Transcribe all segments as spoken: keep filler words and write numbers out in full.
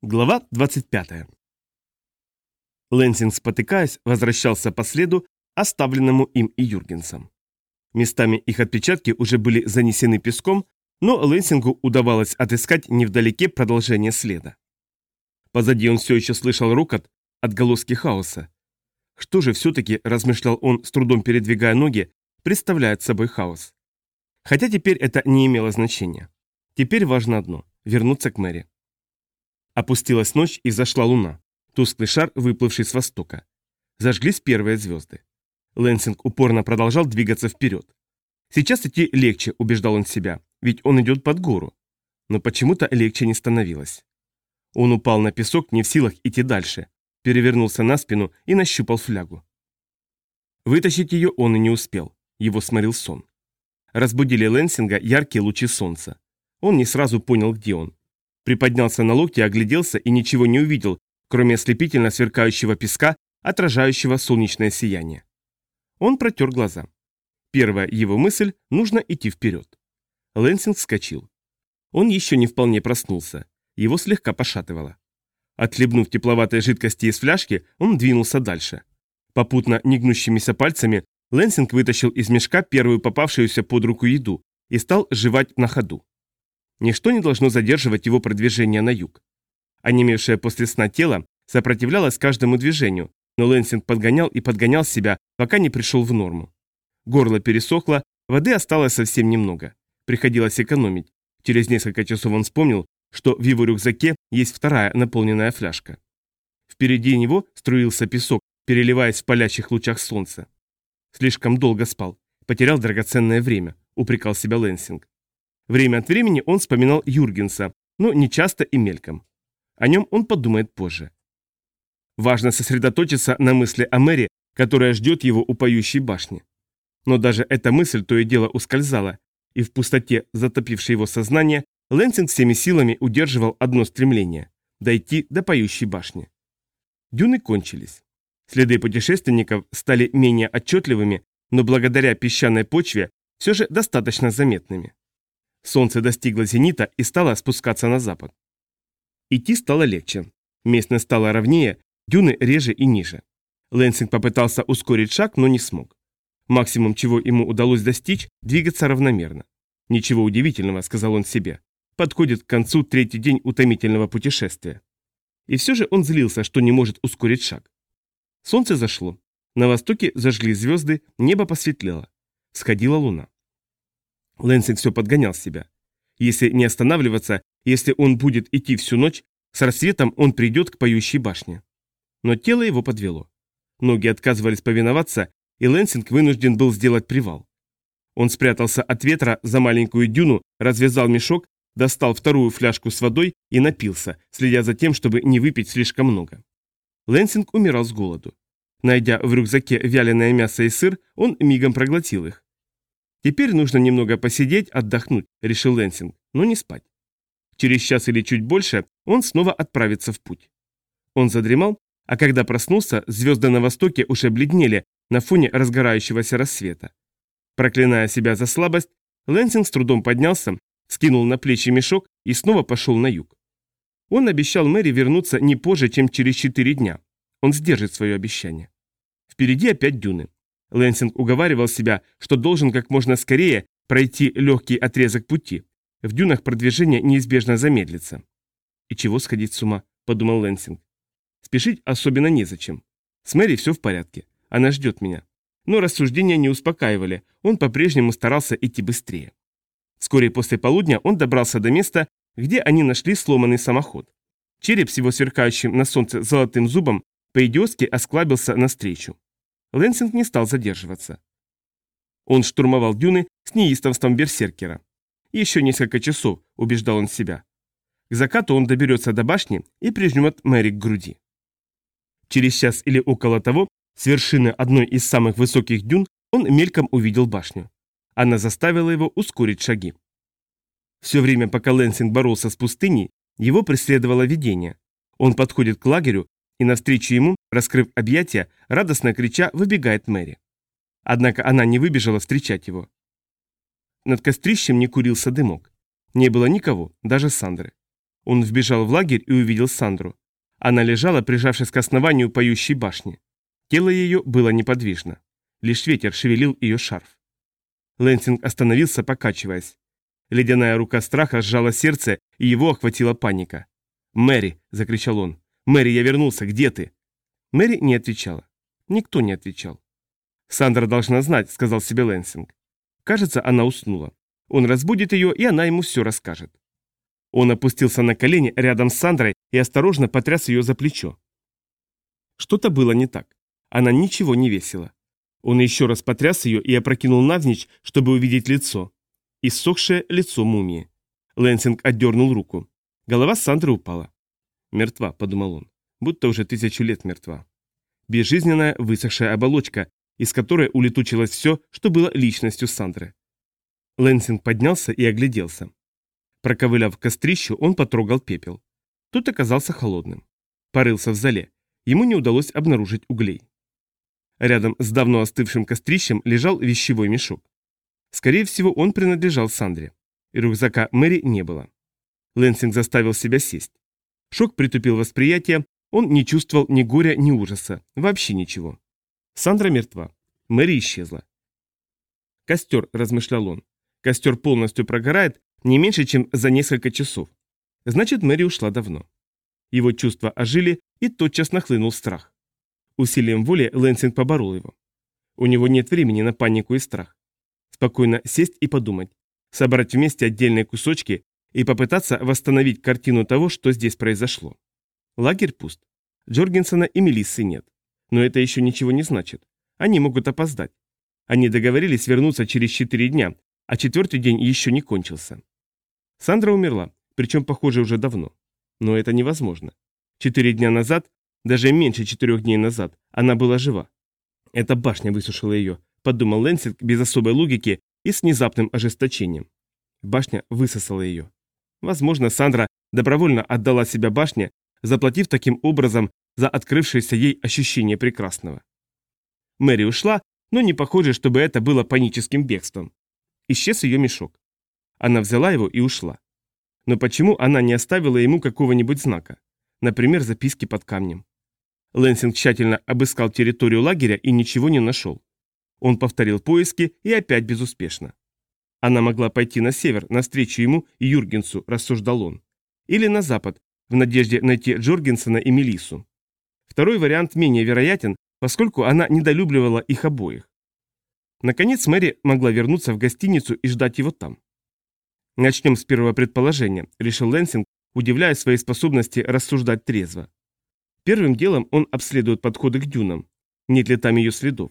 Глава двадцать пятая. Лэнсинг, спотыкаясь, возвращался по следу, оставленному им и Юргенсом. Местами их отпечатки уже были занесены песком, но Лэнсингу удавалось отыскать невдалеке продолжение следа. Позади он все еще слышал рокот, отголоски хаоса. Что же все-таки, размышлял он, с трудом передвигая ноги, представляет собой хаос? Хотя теперь это не имело значения. Теперь важно одно – вернуться к Мэри. Опустилась ночь и зашла луна, тусклый шар, выплывший с востока. Зажглись первые звезды. Лэнсинг упорно продолжал двигаться вперед. Сейчас идти легче, убеждал он себя, ведь он идет под гору. Но почему-то легче не становилось. Он упал на песок, не в силах идти дальше, перевернулся на спину и нащупал флягу. Вытащить ее он и не успел, его сморил сон. Разбудили Лэнсинга яркие лучи солнца. Он не сразу понял, где он. Приподнялся на локти, огляделся и ничего не увидел, кроме ослепительно сверкающего песка, отражающего солнечное сияние. Он протер глаза. Первая его мысль – нужно идти вперед. Лэнсинг вскочил. Он еще не вполне проснулся. Его слегка пошатывало. Отхлебнув тепловатой жидкости из фляжки, он двинулся дальше. Попутно негнущимися пальцами Лэнсинг вытащил из мешка первую попавшуюся под руку еду и стал жевать на ходу. Ничто не должно задерживать его продвижение на юг. Онемевшее после сна тело сопротивлялось каждому движению, но Лэнсинг подгонял и подгонял себя, пока не пришел в норму. Горло пересохло, воды осталось совсем немного. Приходилось экономить. Через несколько часов он вспомнил, что в его рюкзаке есть вторая наполненная фляжка. Впереди него струился песок, переливаясь в палящих лучах солнца. Слишком долго спал, потерял драгоценное время, упрекал себя Лэнсинг. Время от времени он вспоминал Юргенса, но не часто и мельком. О нем он подумает позже. Важно сосредоточиться на мысли о Мэри, которая ждет его у поющей башни. Но даже эта мысль то и дело ускользала, и в пустоте, затопившей его сознание, Лэнсинг всеми силами удерживал одно стремление – дойти до поющей башни. Дюны кончились. Следы путешественников стали менее отчетливыми, но благодаря песчаной почве все же достаточно заметными. Солнце достигло зенита и стало спускаться на запад. Идти стало легче. Местность стала ровнее, дюны реже и ниже. Лэнсинг попытался ускорить шаг, но не смог. Максимум, чего ему удалось достичь, двигаться равномерно. «Ничего удивительного», — сказал он себе. Подходит к концу третий день утомительного путешествия. И все же он злился, что не может ускорить шаг. Солнце зашло. На востоке зажгли звезды, небо посветлело. Сходила луна. Лэнсинг все подгонял себя. Если не останавливаться, если он будет идти всю ночь, с рассветом он придет к поющей башне. Но тело его подвело. Ноги отказывались повиноваться, и Лэнсинг вынужден был сделать привал. Он спрятался от ветра за маленькую дюну, развязал мешок, достал вторую фляжку с водой и напился, следя за тем, чтобы не выпить слишком много. Лэнсинг умирал с голоду. Найдя в рюкзаке вяленое мясо и сыр, он мигом проглотил их. «Теперь нужно немного посидеть, отдохнуть», — решил Лэнсинг, но не спать. Через час или чуть больше он снова отправится в путь. Он задремал, а когда проснулся, звезды на востоке уже бледнели на фоне разгорающегося рассвета. Проклиная себя за слабость, Лэнсинг с трудом поднялся, скинул на плечи мешок и снова пошел на юг. Он обещал Мэри вернуться не позже, чем через четыре дня. Он сдержит свое обещание. Впереди опять дюны. Лэнсинг уговаривал себя, что должен как можно скорее пройти легкий отрезок пути. В дюнах продвижение неизбежно замедлится. «И чего сходить с ума?» – подумал Лэнсинг. «Спешить особенно незачем. С Мэри все в порядке. Она ждет меня». Но рассуждения не успокаивали, он по-прежнему старался идти быстрее. Вскоре после полудня он добрался до места, где они нашли сломанный самоход. Череп с его сверкающим на солнце золотым зубом по-идиотски осклабился навстречу. Лэнсинг не стал задерживаться. Он штурмовал дюны с неистовством берсеркера. Еще несколько часов, убеждал он себя. К закату он доберется до башни и прижмет Мэри к груди. Через час или около того, с вершины одной из самых высоких дюн, он мельком увидел башню. Она заставила его ускорить шаги. Все время, пока Лэнсинг боролся с пустыней, его преследовало видение. Он подходит к лагерю, и навстречу ему, раскрыв объятия, радостно крича, выбегает Мэри. Однако она не выбежала встречать его. Над кострищем не курился дымок. Не было никого, даже Сандры. Он вбежал в лагерь и увидел Сандру. Она лежала, прижавшись к основанию поющей башни. Тело ее было неподвижно. Лишь ветер шевелил ее шарф. Лэнсинг остановился, покачиваясь. Ледяная рука страха сжала сердце, и его охватила паника. «Мэри!» – закричал он. «Мэри, я вернулся! Где ты?» Мэри не отвечала. Никто не отвечал. «Сандра должна знать», – сказал себе Лэнсинг. Кажется, она уснула. Он разбудит ее, и она ему все расскажет. Он опустился на колени рядом с Сандрой и осторожно потряс ее за плечо. Что-то было не так. Она ничего не весила. Он еще раз потряс ее и опрокинул навзничь, чтобы увидеть лицо. Иссохшее лицо мумии. Лэнсинг отдернул руку. Голова Сандры упала. «Мертва», — подумал он, будто уже тысячу лет мертва. Безжизненная высохшая оболочка, из которой улетучилось все, что было личностью Сандры. Лэнсинг поднялся и огляделся. Проковыляв к кострищу, он потрогал пепел. Тот оказался холодным. Порылся в зале. Ему не удалось обнаружить углей. Рядом с давно остывшим кострищем лежал вещевой мешок. Скорее всего, он принадлежал Сандре. И рюкзака Мэри не было. Лэнсинг заставил себя сесть. Шок притупил восприятие, он не чувствовал ни горя, ни ужаса, вообще ничего. Сандра мертва. Мэри исчезла. «Костер», — размышлял он. «Костер полностью прогорает не меньше, чем за несколько часов. Значит, Мэри ушла давно». Его чувства ожили, и тотчас нахлынул страх. Усилием воли Лэнсинг поборол его. У него нет времени на панику и страх. Спокойно сесть и подумать, собрать вместе отдельные кусочки и попытаться восстановить картину того, что здесь произошло. Лагерь пуст. Джоргенсона и Мелиссы нет. Но это еще ничего не значит. Они могут опоздать. Они договорились вернуться через четыре дня, а четвертый день еще не кончился. Сандра умерла, причем, похоже, уже давно. Но это невозможно. Четыре дня назад, даже меньше четырех дней назад, она была жива. Эта башня высушила ее, подумал Лэнсинг без особой логики и с внезапным ожесточением. Башня высосала ее. Возможно, Сандра добровольно отдала себя башне, заплатив таким образом за открывшееся ей ощущение прекрасного. Мэри ушла, но не похоже, чтобы это было паническим бегством. Исчез ее мешок. Она взяла его и ушла. Но почему она не оставила ему какого-нибудь знака? Например, записки под камнем. Лэнсинг тщательно обыскал территорию лагеря и ничего не нашел. Он повторил поиски и опять безуспешно. Она могла пойти на север, навстречу ему и Юргенсу, рассуждал он. Или на запад, в надежде найти Джоргенсона и Мелиссу. Второй вариант менее вероятен, поскольку она недолюбливала их обоих. Наконец Мэри могла вернуться в гостиницу и ждать его там. «Начнем с первого предположения», — решил Лэнсинг, удивляясь своей способности рассуждать трезво. Первым делом он обследует подходы к дюнам. Нет ли там ее следов?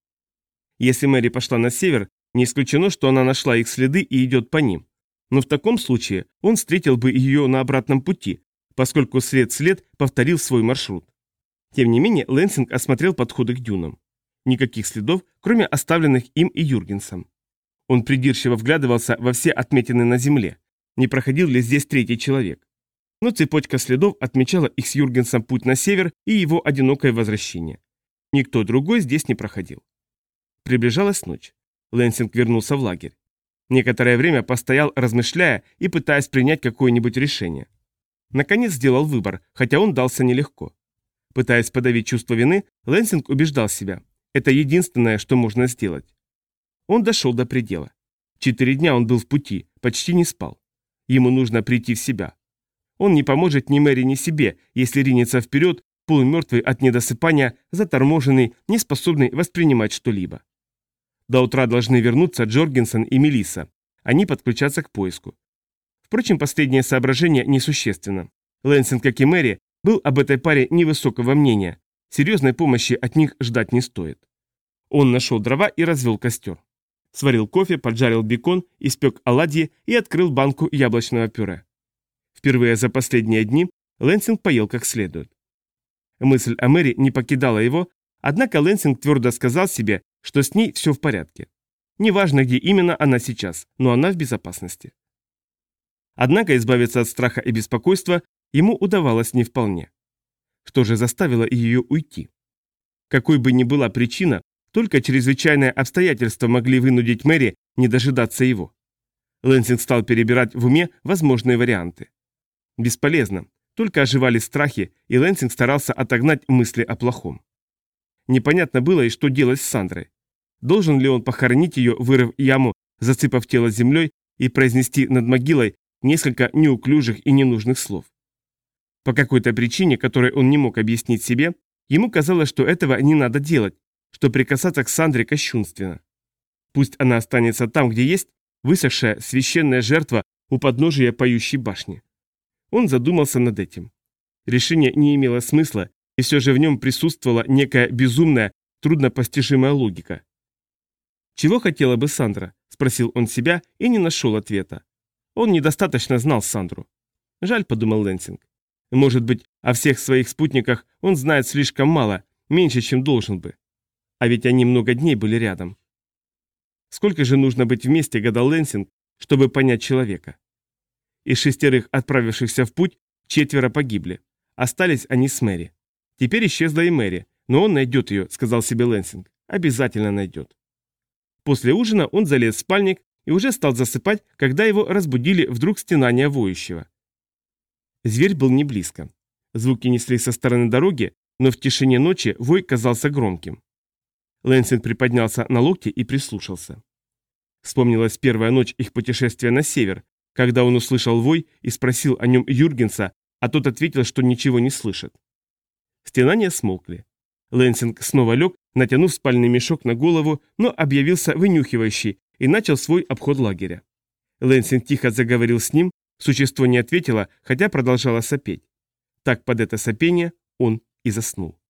Если Мэри пошла на север, не исключено, что она нашла их следы и идет по ним. Но в таком случае он встретил бы ее на обратном пути, поскольку след-след повторил свой маршрут. Тем не менее, Лэнсинг осмотрел подходы к дюнам. Никаких следов, кроме оставленных им и Юргенсом. Он придирчиво вглядывался во все отметины на земле. Не проходил ли здесь третий человек? Но цепочка следов отмечала их с Юргенсом путь на север и его одинокое возвращение. Никто другой здесь не проходил. Приближалась ночь. Лэнсинг вернулся в лагерь. Некоторое время постоял, размышляя и пытаясь принять какое-нибудь решение. Наконец сделал выбор, хотя он дался нелегко. Пытаясь подавить чувство вины, Лэнсинг убеждал себя. Это единственное, что можно сделать. Он дошел до предела. Четыре дня он был в пути, почти не спал. Ему нужно прийти в себя. Он не поможет ни Мэри, ни себе, если ринется вперед, полумертвый от недосыпания, заторможенный, неспособный воспринимать что-либо. До утра должны вернуться Джоргенсон и Мелисса. Они подключатся к поиску. Впрочем, последнее соображение несущественно. Лэнсинг, как и Мэри, был об этой паре невысокого мнения. Серьезной помощи от них ждать не стоит. Он нашел дрова и развел костер. Сварил кофе, поджарил бекон, испек оладьи и открыл банку яблочного пюре. Впервые за последние дни Лэнсинг поел как следует. Мысль о Мэри не покидала его, однако Лэнсинг твердо сказал себе, что с ней все в порядке. Неважно, где именно она сейчас, но она в безопасности. Однако избавиться от страха и беспокойства ему удавалось не вполне. Что же заставило ее уйти? Какой бы ни была причина, только чрезвычайные обстоятельства могли вынудить Мэри не дожидаться его. Лэнсинг стал перебирать в уме возможные варианты. Бесполезно. Только оживали страхи, и Лэнсинг старался отогнать мысли о плохом. Непонятно было и что делать с Сандрой. Должен ли он похоронить ее, вырыв яму, засыпав тело землей и произнести над могилой несколько неуклюжих и ненужных слов? По какой-то причине, которой он не мог объяснить себе, ему казалось, что этого не надо делать, что прикасаться к Сандре кощунственно. Пусть она останется там, где есть, высохшая священная жертва у подножия поющей башни. Он задумался над этим. Решение не имело смысла, и все же в нем присутствовала некая безумная, труднопостижимая логика. «Чего хотела бы Сандра?» – спросил он себя и не нашел ответа. Он недостаточно знал Сандру. «Жаль», – подумал Лэнсинг. «Может быть, о всех своих спутниках он знает слишком мало, меньше, чем должен бы. А ведь они много дней были рядом». Сколько же нужно быть вместе, гадал Лэнсинг, чтобы понять человека? Из шестерых отправившихся в путь четверо погибли. Остались они с Мэри. Теперь исчезла и Мэри, но он найдет ее, сказал себе Лэнсинг. Обязательно найдет. После ужина он залез в спальник и уже стал засыпать, когда его разбудили вдруг стенания воющего. Зверь был не близко. Звуки неслись со стороны дороги, но в тишине ночи вой казался громким. Лэнсинг приподнялся на локте и прислушался. Вспомнилась первая ночь их путешествия на север, когда он услышал вой и спросил о нем Юргенса, а тот ответил, что ничего не слышит. Стенания смолкли. Лэнсинг снова лег, натянув спальный мешок на голову, но объявился вынюхивающий и начал свой обход лагеря. Лэнсинг тихо заговорил с ним, существо не ответило, хотя продолжало сопеть. Так под это сопение он и заснул.